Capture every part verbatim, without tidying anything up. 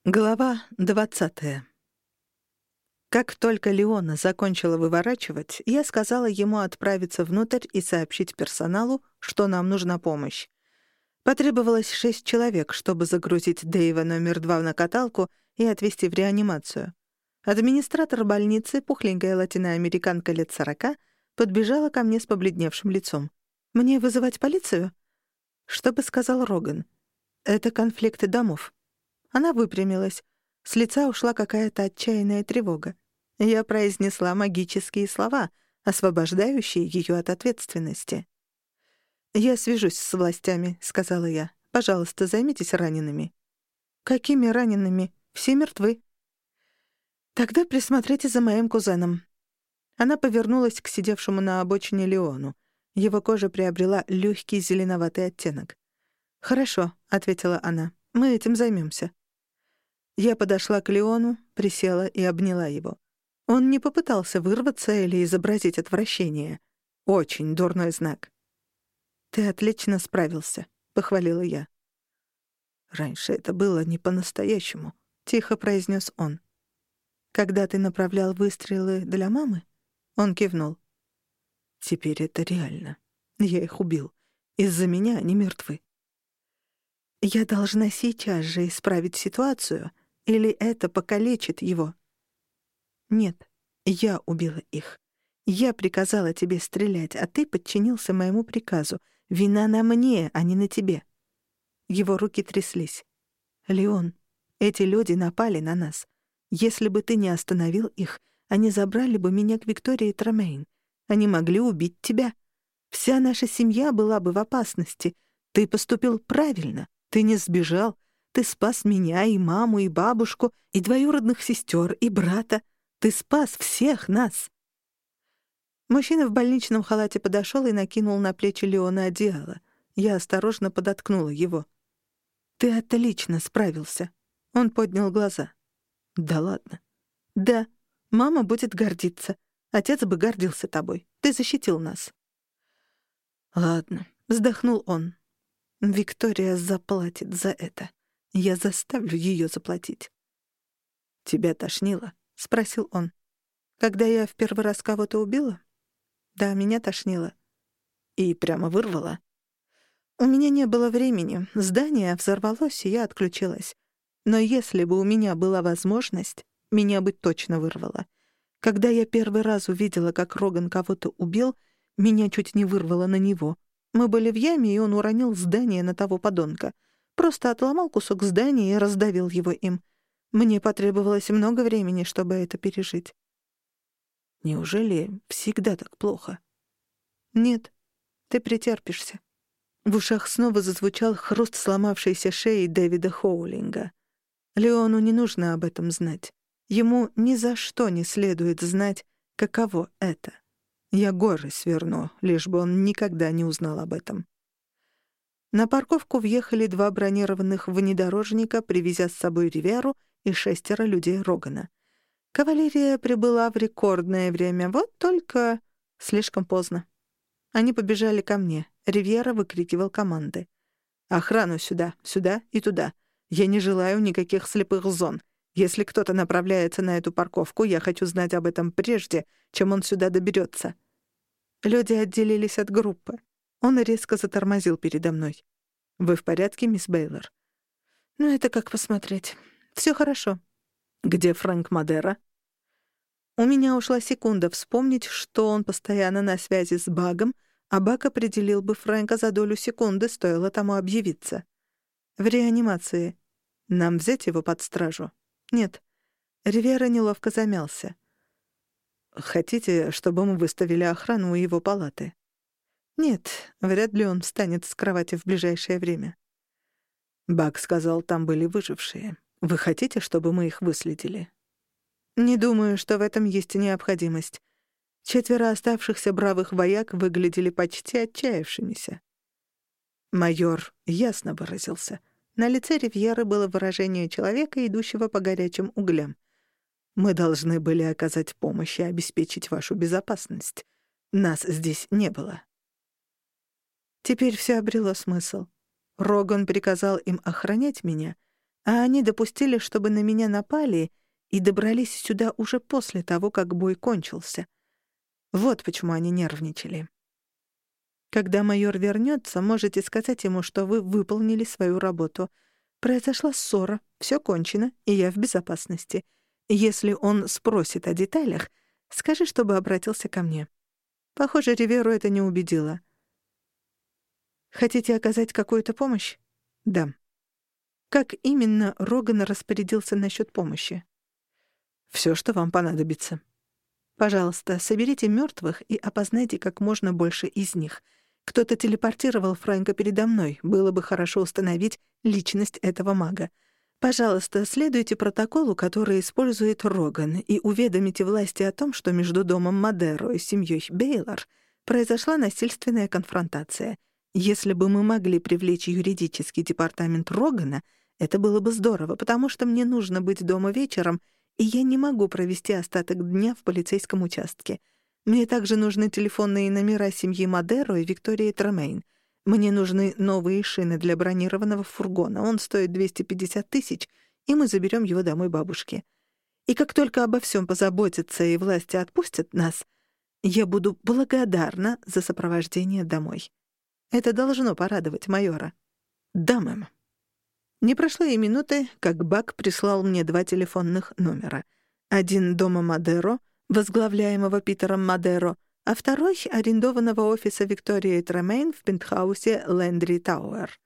Глава двадцатая. Как только Леона закончила выворачивать, я сказала ему отправиться внутрь и сообщить персоналу, что нам нужна помощь. Потребовалось шесть человек, чтобы загрузить Дэйва номер два на каталку и отвезти в реанимацию. Администратор больницы, пухленькая латиноамериканка лет сорока, подбежала ко мне с побледневшим лицом. «Мне вызывать полицию?» Что бы сказал Роган? «Это конфликты домов». Она выпрямилась. С лица ушла какая-то отчаянная тревога. Я произнесла магические слова, освобождающие ее от ответственности. «Я свяжусь с властями», — сказала я. «Пожалуйста, займитесь ранеными». «Какими ранеными? Все мертвы». «Тогда присмотрите за моим кузеном». Она повернулась к сидевшему на обочине Леону. Его кожа приобрела легкий зеленоватый оттенок. «Хорошо», — ответила она. «Мы этим займемся». Я подошла к Леону, присела и обняла его. Он не попытался вырваться или изобразить отвращение. Очень дурной знак. «Ты отлично справился», — похвалила я. «Раньше это было не по-настоящему», — тихо произнес он. «Когда ты направлял выстрелы для мамы?» Он кивнул. «Теперь это реально. Я их убил. Из-за меня они мертвы». «Я должна сейчас же исправить ситуацию, или это покалечит его?» «Нет, я убила их. Я приказала тебе стрелять, а ты подчинился моему приказу. Вина на мне, а не на тебе». Его руки тряслись. «Леон, эти люди напали на нас. Если бы ты не остановил их, они забрали бы меня к Виктории Тромейн. Они могли убить тебя. Вся наша семья была бы в опасности. Ты поступил правильно. Ты не сбежал. Ты спас меня и маму, и бабушку, и двоюродных сестер, и брата. Ты спас всех нас». Мужчина в больничном халате подошел и накинул на плечи Леона одеяло. Я осторожно подоткнула его. «Ты отлично справился». Он поднял глаза. «Да ладно». «Да, мама будет гордиться. Отец бы гордился тобой. Ты защитил нас». «Ладно», — вздохнул он. «Виктория заплатит за это. Я заставлю ее заплатить». «Тебя тошнило?» — спросил он. «Когда я в первый раз кого-то убила?» «Да, меня тошнило». «И прямо вырвало?» «У меня не было времени. Здание взорвалось, и я отключилась. Но если бы у меня была возможность, меня бы точно вырвало. Когда я первый раз увидела, как Роган кого-то убил, меня чуть не вырвало на него. Мы были в яме, и он уронил здание на того подонка. Просто отломал кусок здания и раздавил его им. Мне потребовалось много времени, чтобы это пережить». «Неужели всегда так плохо?» «Нет, ты претерпишься». В ушах снова зазвучал хруст сломавшейся шеи Дэвида Хоулинга. Леону не нужно об этом знать. Ему ни за что не следует знать, каково это. Я горы сверну, лишь бы он никогда не узнал об этом. На парковку въехали два бронированных внедорожника, привезя с собой Ривьеру и шестеро людей Рогана. Кавалерия прибыла в рекордное время, вот только слишком поздно. Они побежали ко мне. Ривьера выкрикивал команды. «Охрану сюда, сюда и туда. Я не желаю никаких слепых зон. Если кто-то направляется на эту парковку, я хочу знать об этом прежде, чем он сюда доберется». Люди отделились от группы. Он резко затормозил передо мной. «Вы в порядке, мисс Бейлор?» «Ну, это как посмотреть. Всё хорошо». «Где Фрэнк Мадера?» У меня ушла секунда вспомнить, что он постоянно на связи с Багом, а Баг определил бы Фрэнка за долю секунды, стоило тому объявиться. «В реанимации. Нам взять его под стражу?» «Нет». Ривьера неловко замялся. «Хотите, чтобы мы выставили охрану у его палаты?» «Нет, вряд ли он встанет с кровати в ближайшее время». Баг сказал, там были выжившие. «Вы хотите, чтобы мы их выследили?» «Не думаю, что в этом есть необходимость. Четверо оставшихся бравых вояк выглядели почти отчаявшимися». Майор ясно выразился. На лице Ривьеры было выражение человека, идущего по горячим углям. «Мы должны были оказать помощь и обеспечить вашу безопасность. Нас здесь не было». Теперь все обрело смысл. Роган приказал им охранять меня, А они допустили, чтобы на меня напали и добрались сюда уже после того, как бой кончился. Вот почему они нервничали. Когда майор вернется, можете сказать ему, что вы выполнили свою работу. Произошла ссора, все кончено, и я в безопасности. Если он спросит о деталях, скажи, чтобы обратился ко мне. Похоже, Риверу это не убедило. Хотите оказать какую-то помощь? Да. Как именно Роган распорядился насчет помощи? Все, что вам понадобится. Пожалуйста, соберите мертвых и опознайте как можно больше из них. Кто-то телепортировал Фрэнка передо мной. Было бы хорошо установить личность этого мага. Пожалуйста, следуйте протоколу, который использует Роган, и уведомите власти о том, что между домом Мадеро и семьей Бейлор произошла насильственная конфронтация. Если бы мы могли привлечь юридический департамент Рогана, это было бы здорово, потому что мне нужно быть дома вечером, и я не могу провести остаток дня в полицейском участке. Мне также нужны телефонные номера семьи Мадеро и Виктории Тремейн. Мне нужны новые шины для бронированного фургона. Он стоит двести пятьдесят тысяч, и мы заберем его домой бабушке. И как только обо всем позаботятся и власти отпустят нас, я буду благодарна за сопровождение домой. Это должно порадовать майора. Да, мэм. Не прошло и минуты, как Бак прислал мне два телефонных номера. Один дома Мадеро, возглавляемого Питером Мадеро, а второй — арендованного офиса Виктории Тремейн в пентхаусе Лэндри Тауэр.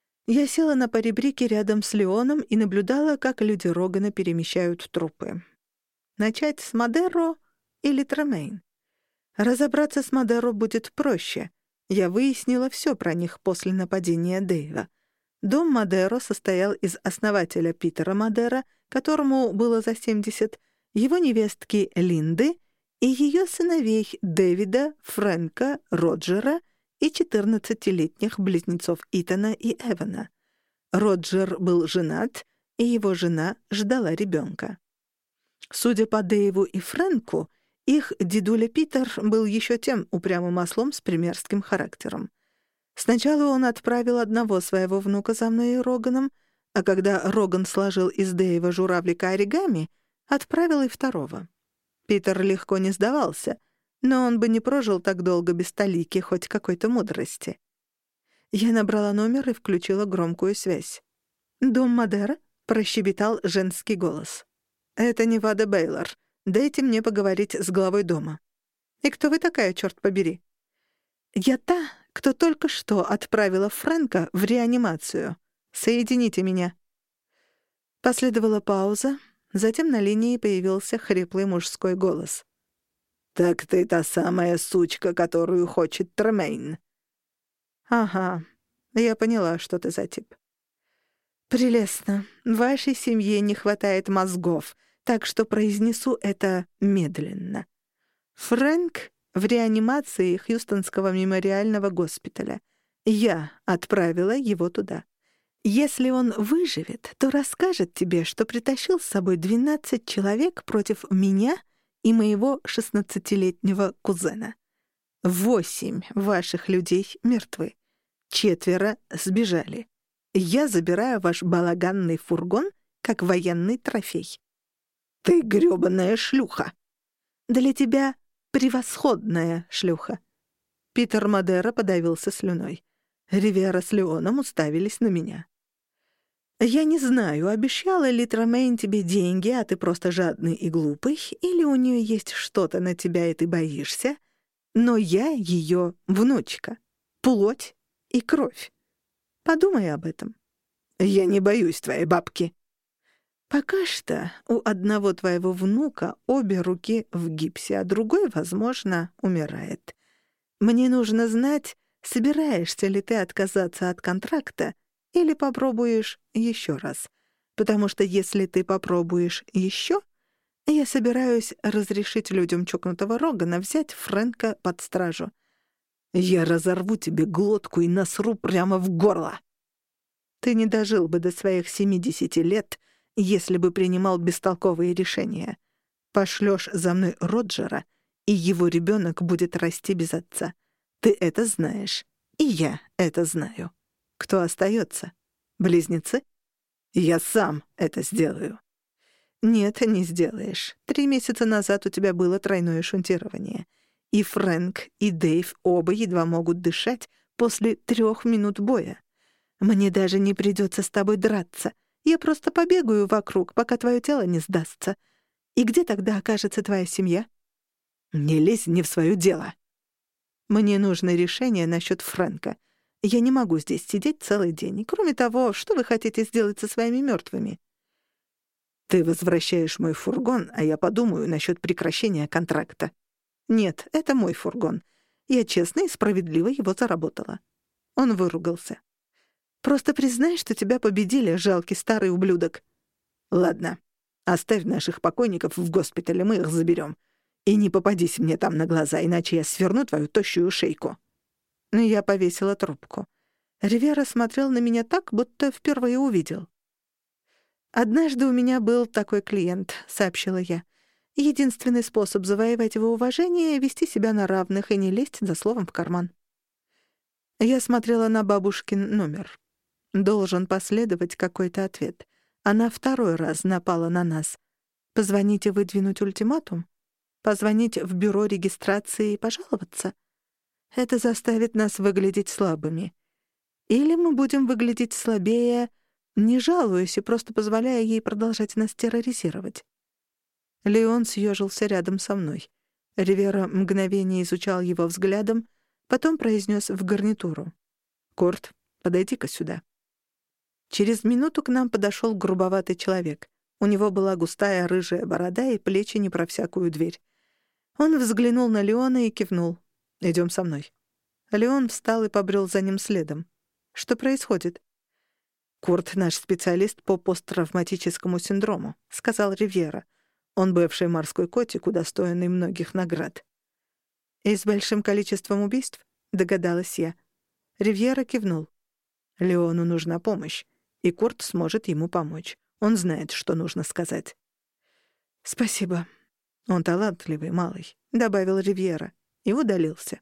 Я села на поребрике рядом с Леоном и наблюдала, как люди Рогана перемещают трупы. Начать с Мадеро или Тремейн? Разобраться с Мадеро будет проще. Я выяснила все про них после нападения Дэйва. Дом Мадеро состоял из основателя Питера Мадеро, которому было за семьдесят, его невестки Линды и ее сыновей Дэвида, Фрэнка, Роджера и четырнадцатилетних близнецов Итана и Эвана. Роджер был женат, и его жена ждала ребенка. Судя по Дэйву и Фрэнку, их дедуля Питер был еще тем упрямым ослом с примерским характером. Сначала он отправил одного своего внука за мной и Роганом, а когда Роган сложил из Дэйва журавлика оригами, отправил и второго. Питер легко не сдавался, но он бы не прожил так долго без талики хоть какой-то мудрости. Я набрала номер и включила громкую связь. «Дом Мадеро?» — прощебетал женский голос. «Это Невада Бейлор. Дайте мне поговорить с главой дома». «И кто вы такая, черт побери?» «Я та, кто только что отправила Фрэнка в реанимацию. Соедините меня». Последовала пауза. Затем на линии появился хриплый мужской голос. «Так ты та самая сучка, которую хочет Тремейн». «Ага, я поняла, что ты за тип». «Прелестно. Вашей семье не хватает мозгов, так что произнесу это медленно. Фрэнк в реанимации Хьюстонского мемориального госпиталя. Я отправила его туда. Если он выживет, то расскажет тебе, что притащил с собой двенадцать человек против меня и моего шестнадцатилетнего кузена. Восемь ваших людей мертвы. Четверо сбежали. Я забираю ваш балаганный фургон как военный трофей. Ты грёбаная шлюха. Для тебя превосходная шлюха. Питер Мадеро подавился слюной. Ривера с Леоном уставились на меня. «Я не знаю, обещала ли Тремейн тебе деньги, а ты просто жадный и глупый, или у нее есть что-то на тебя, и ты боишься, но я ее внучка, плоть и кровь. Подумай об этом». «Я не боюсь твоей бабки». «Пока что у одного твоего внука обе руки в гипсе, а другой, возможно, умирает. Мне нужно знать, собираешься ли ты отказаться от контракта или попробуешь еще раз. Потому что если ты попробуешь еще, я собираюсь разрешить людям чокнутого Рогана взять Фрэнка под стражу. Я разорву тебе глотку и насру прямо в горло. Ты не дожил бы до своих семидесяти лет, если бы принимал бестолковые решения. Пошлешь за мной Роджера, и его ребенок будет расти без отца. Ты это знаешь, и я это знаю. Кто остается? Близнецы? Я сам это сделаю». «Нет, не сделаешь. Три месяца назад у тебя было тройное шунтирование. И Фрэнк, и Дэйв оба едва могут дышать после трех минут боя. Мне даже не придется с тобой драться. Я просто побегаю вокруг, пока твое тело не сдастся. И где тогда окажется твоя семья?» «Не лезь не в свое дело». «Мне нужно решение насчет Фрэнка. Я не могу здесь сидеть целый день. И кроме того, что вы хотите сделать со своими мертвыми?» «Ты возвращаешь мой фургон, а я подумаю насчет прекращения контракта». «Нет, это мой фургон. Я честно и справедливо его заработала». Он выругался. «Просто признай, что тебя победили, жалкий старый ублюдок». «Ладно, оставь наших покойников в госпитале, мы их заберем. И не попадись мне там на глаза, иначе я сверну твою тощую шейку». Я повесила трубку. Ривьера смотрел на меня так, будто впервые увидел. «Однажды у меня был такой клиент», — сообщила я. «Единственный способ завоевать его уважение — вести себя на равных и не лезть за словом в карман». Я смотрела на бабушкин номер. Должен последовать какой-то ответ. Она второй раз напала на нас. Позвонить и выдвинуть ультиматум? Позвонить в бюро регистрации и пожаловаться? Это заставит нас выглядеть слабыми. Или мы будем выглядеть слабее, не жалуясь и просто позволяя ей продолжать нас терроризировать. Леон съежился рядом со мной. Ривьера мгновение изучал его взглядом, потом произнес в гарнитуру: «Курт, подойди-ка сюда». Через минуту к нам подошел грубоватый человек. У него была густая рыжая борода и плечи не про всякую дверь. Он взглянул на Леона и кивнул. «Идем со мной». Леон встал и побрел за ним следом. «Что происходит?» «Курт — наш специалист по посттравматическому синдрому», — сказал Ривьера. «Он бывший морской котик, удостоенный многих наград». «И с большим количеством убийств?» — догадалась я. Ривьера кивнул. «Леону нужна помощь, и Курт сможет ему помочь. Он знает, что нужно сказать». «Спасибо. Он талантливый малый», — добавил Ривьера и удалился.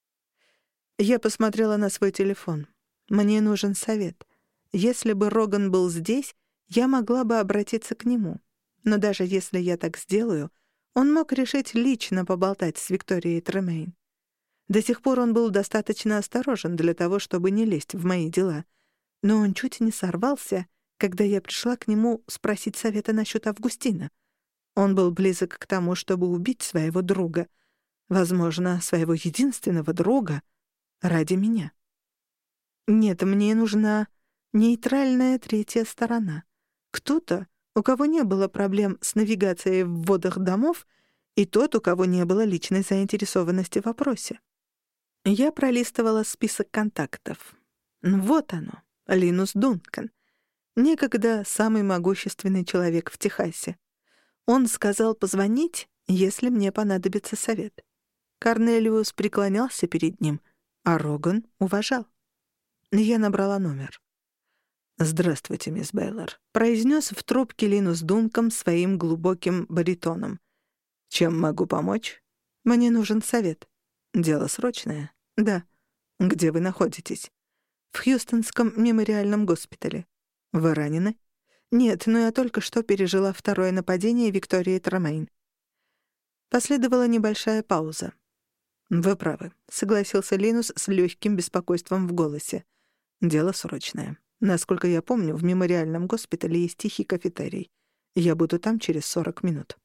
Я посмотрела на свой телефон. Мне нужен совет. Если бы Роган был здесь, я могла бы обратиться к нему. Но даже если я так сделаю, он мог решить лично поболтать с Викторией Тремейн. До сих пор он был достаточно осторожен для того, чтобы не лезть в мои дела. Но он чуть не сорвался, когда я пришла к нему спросить совета насчет Августина. Он был близок к тому, чтобы убить своего друга. Возможно, своего единственного друга ради меня. Нет, мне нужна нейтральная третья сторона. Кто-то, у кого не было проблем с навигацией в водах домов, и тот, у кого не было личной заинтересованности в вопросе. Я пролистывала список контактов. Вот оно, Линус Дункан. Некогда самый могущественный человек в Техасе. Он сказал позвонить, если мне понадобится совет. Корнелиус преклонялся перед ним, а Роган уважал. Я набрала номер. «Здравствуйте, мисс Бейлор», — произнес в трубке Линус Дункан своим глубоким баритоном. «Чем могу помочь? Мне нужен совет. Дело срочное?» «Да». «Где вы находитесь?» «В Хьюстонском мемориальном госпитале». «Вы ранены?» «Нет, но я только что пережила второе нападение Виктории Тремейн». Последовала небольшая пауза. «Вы правы», — согласился Линус с легким беспокойством в голосе. «Дело срочное. Насколько я помню, в мемориальном госпитале есть тихий кафетерий. Я буду там через сорок минут».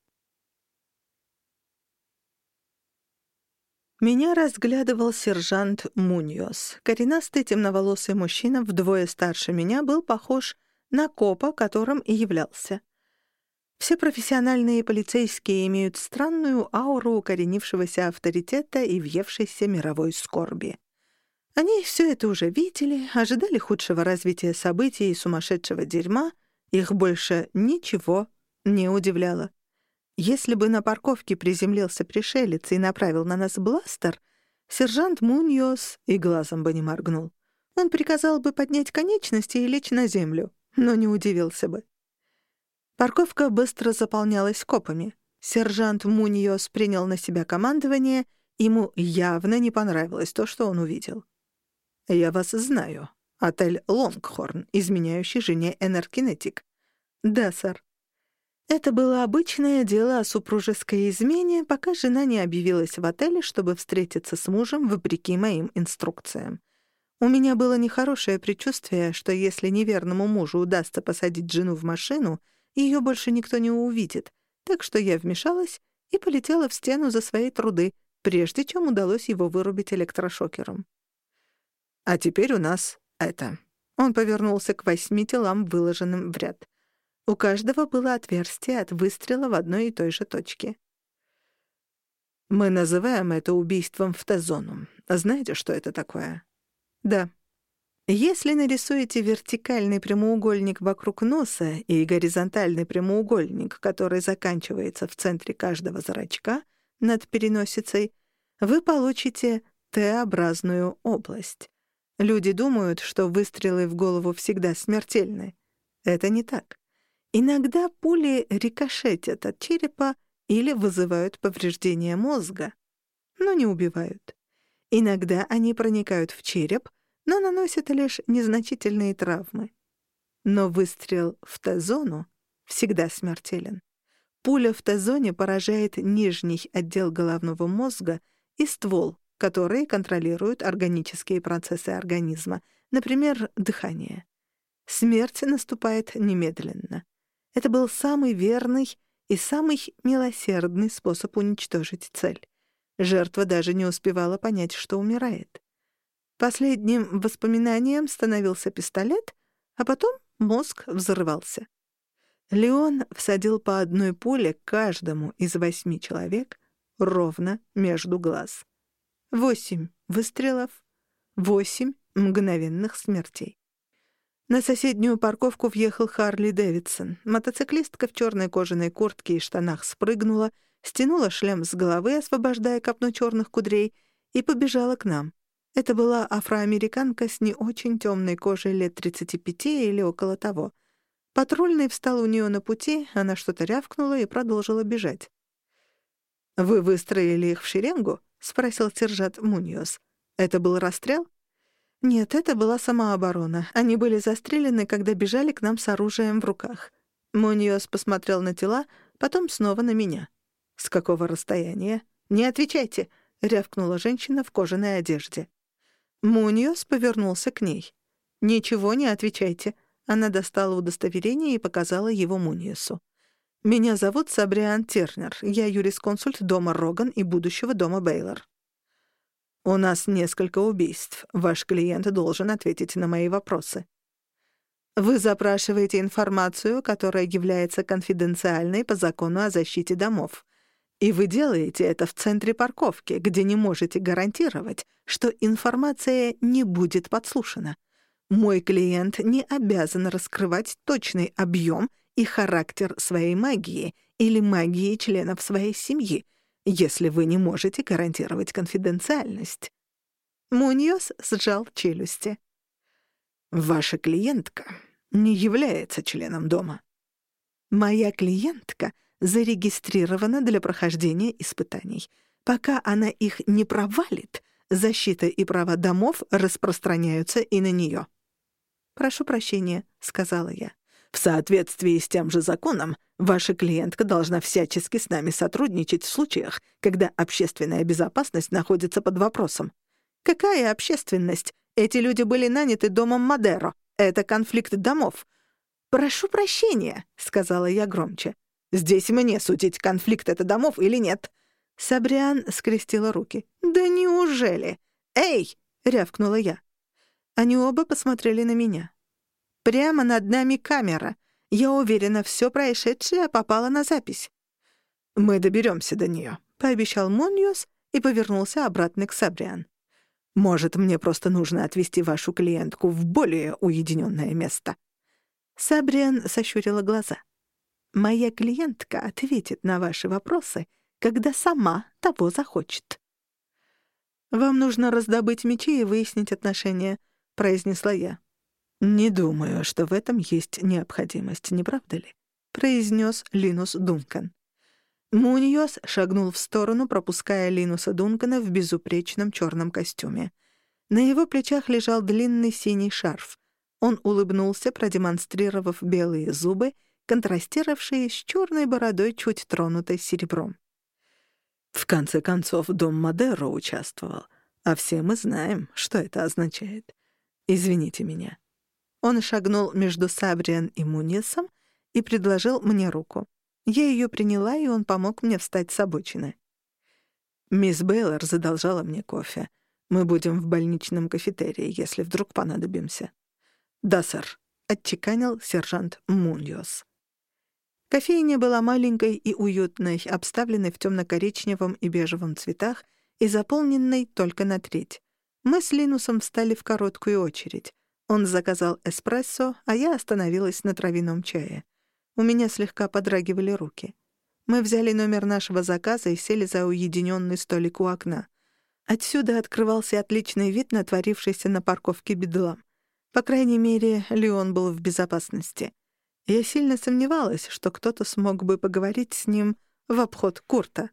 Меня разглядывал сержант Муньос. Коренастый темноволосый мужчина, вдвое старше меня, был похож на копа, которым и являлся. Все профессиональные полицейские имеют странную ауру укоренившегося авторитета и въевшейся мировой скорби. Они все это уже видели, ожидали худшего развития событий и сумасшедшего дерьма, их больше ничего не удивляло. Если бы на парковке приземлился пришелец и направил на нас бластер, сержант Муньос и глазом бы не моргнул. Он приказал бы поднять конечности и лечь на землю, но не удивился бы. Парковка быстро заполнялась копами. Сержант Муньос принял на себя командование, ему явно не понравилось то, что он увидел. «Я вас знаю», Отель «Лонгхорн», изменяющий жене «Энергинетик». «Да, сэр». Это было обычное дело о супружеской измене, пока жена не объявилась в отеле, чтобы встретиться с мужем вопреки моим инструкциям. У меня было нехорошее предчувствие, что если неверному мужу удастся посадить жену в машину, ее больше никто не увидит, так что я вмешалась и полетела в стену за свои труды, прежде чем удалось его вырубить электрошокером. «А теперь у нас это». Он повернулся к восьми телам, выложенным в ряд. У каждого было отверстие от выстрела в одной и той же точке. «Мы называем это убийством в Т-зону. Знаете, что это такое?» «Да». Если нарисуете вертикальный прямоугольник вокруг носа и горизонтальный прямоугольник, который заканчивается в центре каждого зрачка над переносицей, вы получите Т-образную область. Люди думают, что выстрелы в голову всегда смертельны. Это не так. Иногда пули рикошетят от черепа или вызывают повреждения мозга, но не убивают. Иногда они проникают в череп, но наносят лишь незначительные травмы. Но выстрел в Т-зону всегда смертелен. Пуля в Т-зоне поражает нижний отдел головного мозга и ствол, которые контролируют органические процессы организма, например, дыхание. Смерть наступает немедленно. Это был самый верный и самый милосердный способ уничтожить цель. Жертва даже не успевала понять, что умирает. Последним воспоминанием становился пистолет, а потом мозг взрывался. Леон всадил по одной пуле каждому из восьми человек ровно между глаз. Восемь выстрелов, восемь мгновенных смертей. На соседнюю парковку въехал Харли Дэвидсон. Мотоциклистка в черной кожаной куртке и штанах спрыгнула, стянула шлем с головы, освобождая копну черных кудрей, и побежала к нам. Это была афроамериканка с не очень темной кожей лет тридцати пяти или около того. Патрульный встал у нее на пути, она что-то рявкнула и продолжила бежать. «Вы выстроили их в шеренгу?» — спросил сержант Муньос. «Это был расстрел?» «Нет, это была самооборона. Они были застрелены, когда бежали к нам с оружием в руках». Муньос посмотрел на тела, потом снова на меня. «С какого расстояния?» «Не отвечайте!» — рявкнула женщина в кожаной одежде. Муньос повернулся к ней. «Ничего не отвечайте». Она достала удостоверение и показала его Муньосу. «Меня зовут Сабриан Тернер. Я юрисконсульт дома Роган и будущего дома Бейлор». «У нас несколько убийств. Ваш клиент должен ответить на мои вопросы». «Вы запрашиваете информацию, которая является конфиденциальной по закону о защите домов. И вы делаете это в центре парковки, где не можете гарантировать, что информация не будет подслушана. Мой клиент не обязан раскрывать точный объем и характер своей магии или магии членов своей семьи, если вы не можете гарантировать конфиденциальность». Муньос сжал челюсти. «Ваша клиентка не является членом дома». «Моя клиентка зарегистрирована для прохождения испытаний. Пока она их не провалит, защита и права домов распространяются и на нее». «Прошу прощения», — сказала я. «В соответствии с тем же законом, ваша клиентка должна всячески с нами сотрудничать в случаях, когда общественная безопасность находится под вопросом». «Какая общественность? Эти люди были наняты домом Мадеро. Это конфликт домов». «Прошу прощения», — сказала я громче. «Здесь мне судить, конфликт это домов или нет». Сабриан скрестила руки. «Да неужели?» «Эй!» — рявкнула я. Они оба посмотрели на меня. «Прямо над нами камера. Я уверена, все происшедшее попало на запись». «Мы доберемся до нее», — пообещал Муньос и повернулся обратно к Сабриан. «Может, мне просто нужно отвезти вашу клиентку в более уединенное место?» Сабриан сощурила глаза. «Моя клиентка ответит на ваши вопросы, когда сама того захочет». «Вам нужно раздобыть мечи и выяснить отношения», — произнесла я. «Не думаю, что в этом есть необходимость, не правда ли?» — произнес Линус Дункан. Муньос шагнул в сторону, пропуская Линуса Дункана в безупречном черном костюме. На его плечах лежал длинный синий шарф. Он улыбнулся, продемонстрировав белые зубы, контрастировавшие с черной бородой, чуть тронутой серебром. В конце концов, дом Мадеро участвовал, а все мы знаем, что это означает. Извините меня. Он шагнул между Сабриан и Муньесом и предложил мне руку. Я ее приняла, и он помог мне встать с обочины. Мисс Бейлор задолжала мне кофе. Мы будем в больничном кафетерии, если вдруг понадобимся. «Да, сэр», — отчеканил сержант Муньос. Кофейня была маленькой и уютной, обставленной в темно-коричневом и бежевом цветах и заполненной только на треть. Мы с Линусом встали в короткую очередь. Он заказал эспрессо, а я остановилась на травяном чае. У меня слегка подрагивали руки. Мы взяли номер нашего заказа и сели за уединенный столик у окна. Отсюда открывался отличный вид на творившийся на парковке бедлам. По крайней мере, Леон был в безопасности. Я сильно сомневалась, что кто-то смог бы поговорить с ним в обход Курта.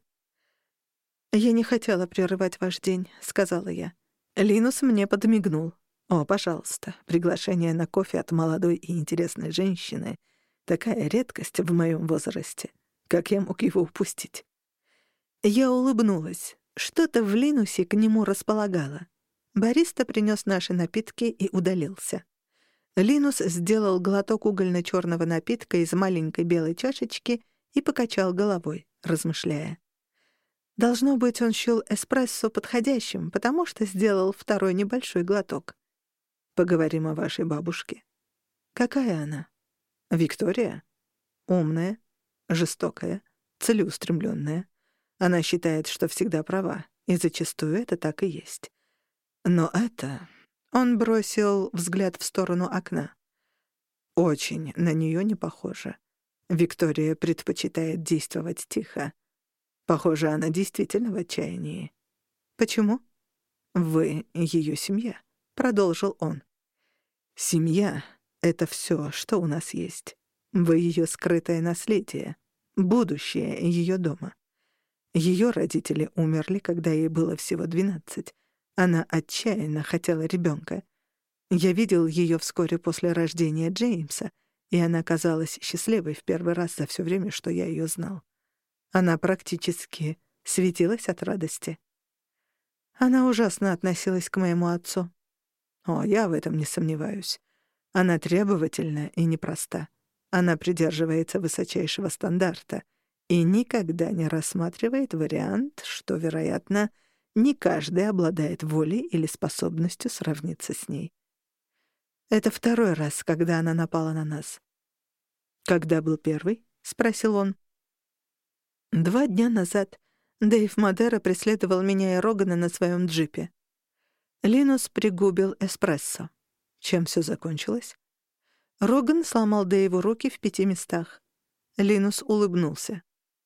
«Я не хотела прерывать ваш день», — сказала я. Линус мне подмигнул. «О, пожалуйста, приглашение на кофе от молодой и интересной женщины — такая редкость в моем возрасте. Как я мог его упустить?» Я улыбнулась. Что-то в Линусе к нему располагало. Бариста принес наши напитки и удалился. Линус сделал глоток угольно-черного напитка из маленькой белой чашечки и покачал головой, размышляя. Должно быть, он счёл эспрессо подходящим, потому что сделал второй небольшой глоток. «Поговорим о вашей бабушке». «Какая она?» «Виктория. Умная, жестокая, целеустремленная. Она считает, что всегда права, и зачастую это так и есть. Но это...» Он бросил взгляд в сторону окна. «Очень на нее не похоже. Виктория предпочитает действовать тихо. Похоже, она действительно в отчаянии». «Почему?» «Вы ее семья», — продолжил он. «Семья — это все, что у нас есть. Вы ее скрытое наследие, будущее ее дома. Ее родители умерли, когда ей было всего двенадцать. Она отчаянно хотела ребенка. Я видел ее вскоре после рождения Джеймса, и она казалась счастливой в первый раз за все время, что я ее знал. Она практически светилась от радости. Она ужасно относилась к моему отцу. О, я в этом не сомневаюсь. Она требовательна и непроста. Она придерживается высочайшего стандарта и никогда не рассматривает вариант, что, вероятно, не каждый обладает волей или способностью сравниться с ней. Это второй раз, когда она напала на нас. «Когда был первый?» — спросил он. «Два дня назад Дэйв Мадеро преследовал меня и Рогана на своем джипе». Линус пригубил эспрессо. Чем все закончилось? Роган сломал Дэйву руки в пяти местах. Линус улыбнулся.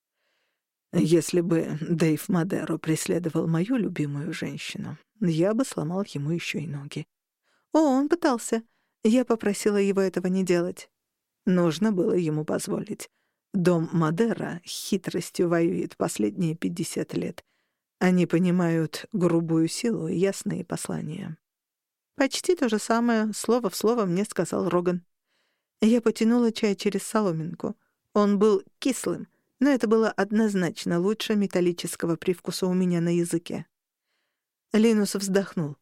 «Если бы Дэйв Мадеро преследовал мою любимую женщину, я бы сломал ему еще и ноги». «О, он пытался. Я попросила его этого не делать». Нужно было ему позволить. Дом Мадеро хитростью воюет последние пятьдесят лет. Они понимают грубую силу и ясные послания. Почти то же самое, слово в слово, мне сказал Роган. Я потянула чай через соломинку. Он был кислым, но это было однозначно лучше металлического привкуса у меня на языке. Линус вздохнул.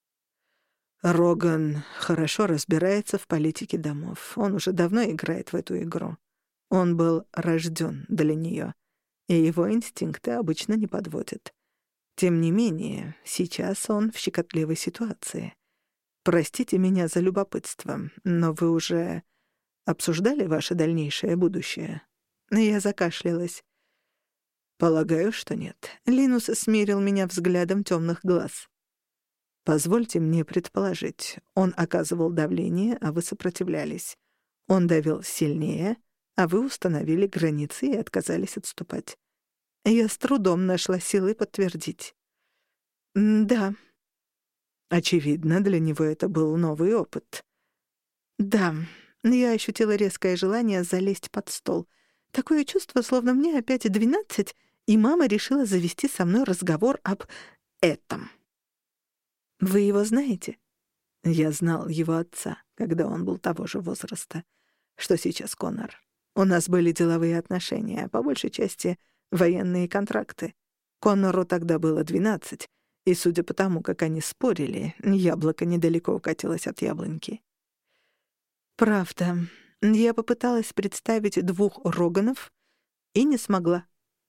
Роган хорошо разбирается в политике домов. Он уже давно играет в эту игру. Он был рожден для нее, и его инстинкты обычно не подводят. Тем не менее, сейчас он в щекотливой ситуации. Простите меня за любопытство, но вы уже обсуждали ваше дальнейшее будущее? Я закашлялась. Полагаю, что нет. Линус смерил меня взглядом темных глаз. Позвольте мне предположить, он оказывал давление, а вы сопротивлялись. Он давил сильнее, а вы установили границы и отказались отступать. Я с трудом нашла силы подтвердить. «Да». Очевидно, для него это был новый опыт. «Да». Я ощутила резкое желание залезть под стол. Такое чувство, словно мне опять двенадцать, и мама решила завести со мной разговор об этом. «Вы его знаете?» Я знал его отца, когда он был того же возраста, что сейчас Коннор. У нас были деловые отношения, по большей части военные контракты. Коннору тогда было двенадцать, и, судя по тому, как они спорили, яблоко недалеко укатилось от яблоньки. Правда, я попыталась представить двух Роганов и не смогла.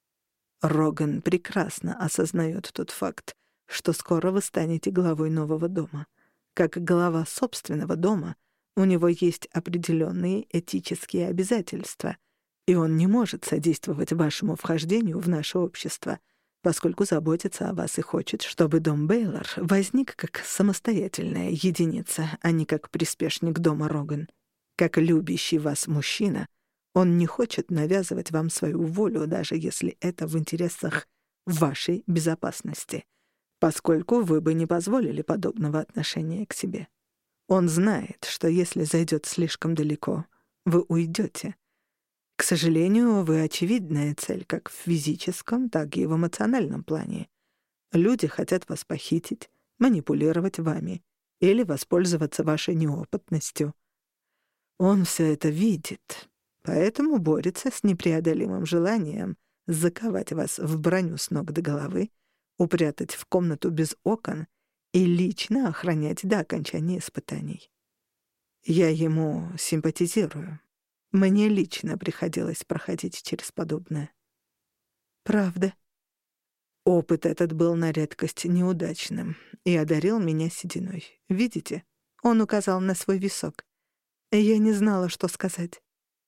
Роган прекрасно осознает тот факт, что скоро вы станете главой нового дома. Как глава собственного дома, у него есть определенные этические обязательства, и он не может содействовать вашему вхождению в наше общество, поскольку заботится о вас и хочет, чтобы дом Бейлор возник как самостоятельная единица, а не как приспешник дома Роган. Как любящий вас мужчина, он не хочет навязывать вам свою волю, даже если это в интересах вашей безопасности, поскольку вы бы не позволили подобного отношения к себе. Он знает, что если зайдет слишком далеко, вы уйдете. К сожалению, вы очевидная цель как в физическом, так и в эмоциональном плане. Люди хотят вас похитить, манипулировать вами или воспользоваться вашей неопытностью. Он все это видит, поэтому борется с непреодолимым желанием заковать вас в броню с ног до головы, упрятать в комнату без окон и лично охранять до окончания испытаний. Я ему симпатизирую. Мне лично приходилось проходить через подобное. Правда. Опыт этот был на редкость неудачным и одарил меня сединой. Видите? Он указал на свой висок. Я не знала, что сказать.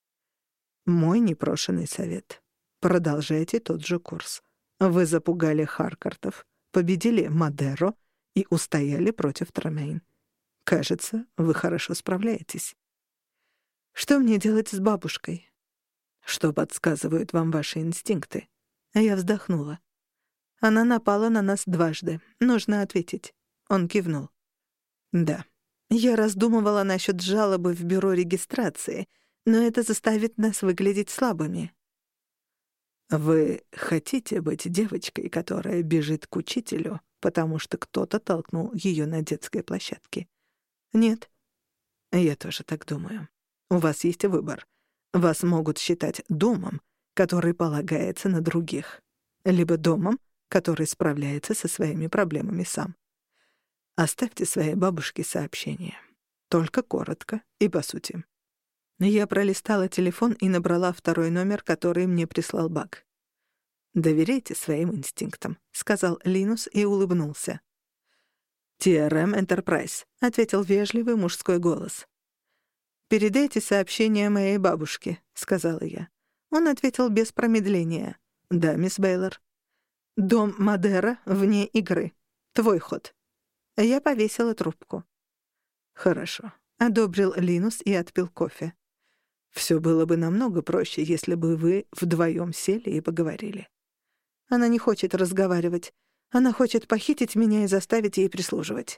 Мой непрошенный совет. Продолжайте тот же курс. Вы запугали Харкартов, победили Мадеро и устояли против Тремейн. Кажется, вы хорошо справляетесь. Что мне делать с бабушкой? Что подсказывают вам ваши инстинкты? Я вздохнула. Она напала на нас дважды. Нужно ответить. Он кивнул. Да. Я раздумывала насчет жалобы в бюро регистрации, но это заставит нас выглядеть слабыми. Вы хотите быть девочкой, которая бежит к учителю, потому что кто-то толкнул ее на детской площадке? Нет. Я тоже так думаю. У вас есть выбор. Вас могут считать домом, который полагается на других, либо домом, который справляется со своими проблемами сам. Оставьте своей бабушке сообщение. Только коротко и по сути. Я пролистала телефон и набрала второй номер, который мне прислал Бак. «Доверяйте своим инстинктам», — сказал Линус и улыбнулся. «Ти Ар Эм Enterprise», — ответил вежливый мужской голос. «Передайте сообщение моей бабушке», — сказала я. Он ответил без промедления. «Да, мисс Бейлор». «Дом Мадера вне игры. Твой ход». Я повесила трубку. «Хорошо», — одобрил Линус и отпил кофе. «Всё было бы намного проще, если бы вы вдвоём сели и поговорили». Она не хочет разговаривать. Она хочет похитить меня и заставить ей прислуживать.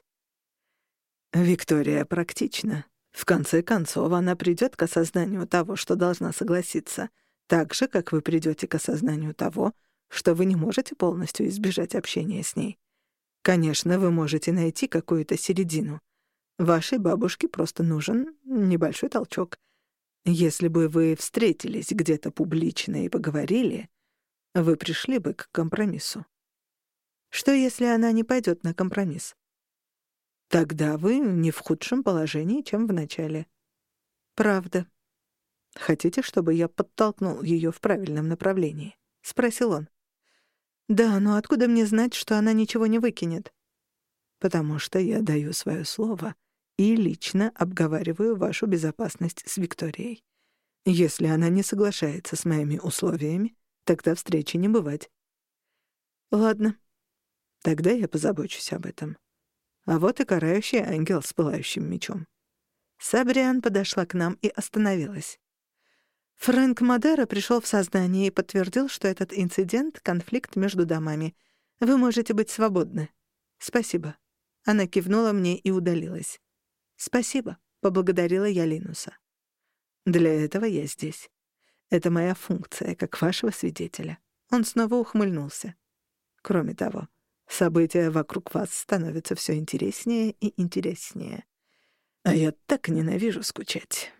Виктория практична. В конце концов, она придёт к осознанию того, что должна согласиться, так же, как вы придёте к осознанию того, что вы не можете полностью избежать общения с ней. Конечно, вы можете найти какую-то середину. Вашей бабушке просто нужен небольшой толчок. Если бы вы встретились где-то публично и поговорили, вы пришли бы к компромиссу. Что, если она не пойдет на компромисс? Тогда вы не в худшем положении, чем в начале. Правда. Хотите, чтобы я подтолкнул ее в правильном направлении? Спросил он. Да, но откуда мне знать, что она ничего не выкинет? Потому что я даю свое слово и лично обговариваю вашу безопасность с Викторией. Если она не соглашается с моими условиями, тогда встречи не бывать. Ладно. Тогда я позабочусь об этом. А вот и карающий ангел с пылающим мечом. Сабриан подошла к нам и остановилась. Фрэнк Мадера пришел в сознание и подтвердил, что этот инцидент — конфликт между домами. Вы можете быть свободны. Спасибо. Она кивнула мне и удалилась. Спасибо, поблагодарила я Линуса. Для этого я здесь. Это моя функция, как вашего свидетеля. Он снова ухмыльнулся. Кроме того, события вокруг вас становятся все интереснее и интереснее. А я так ненавижу скучать.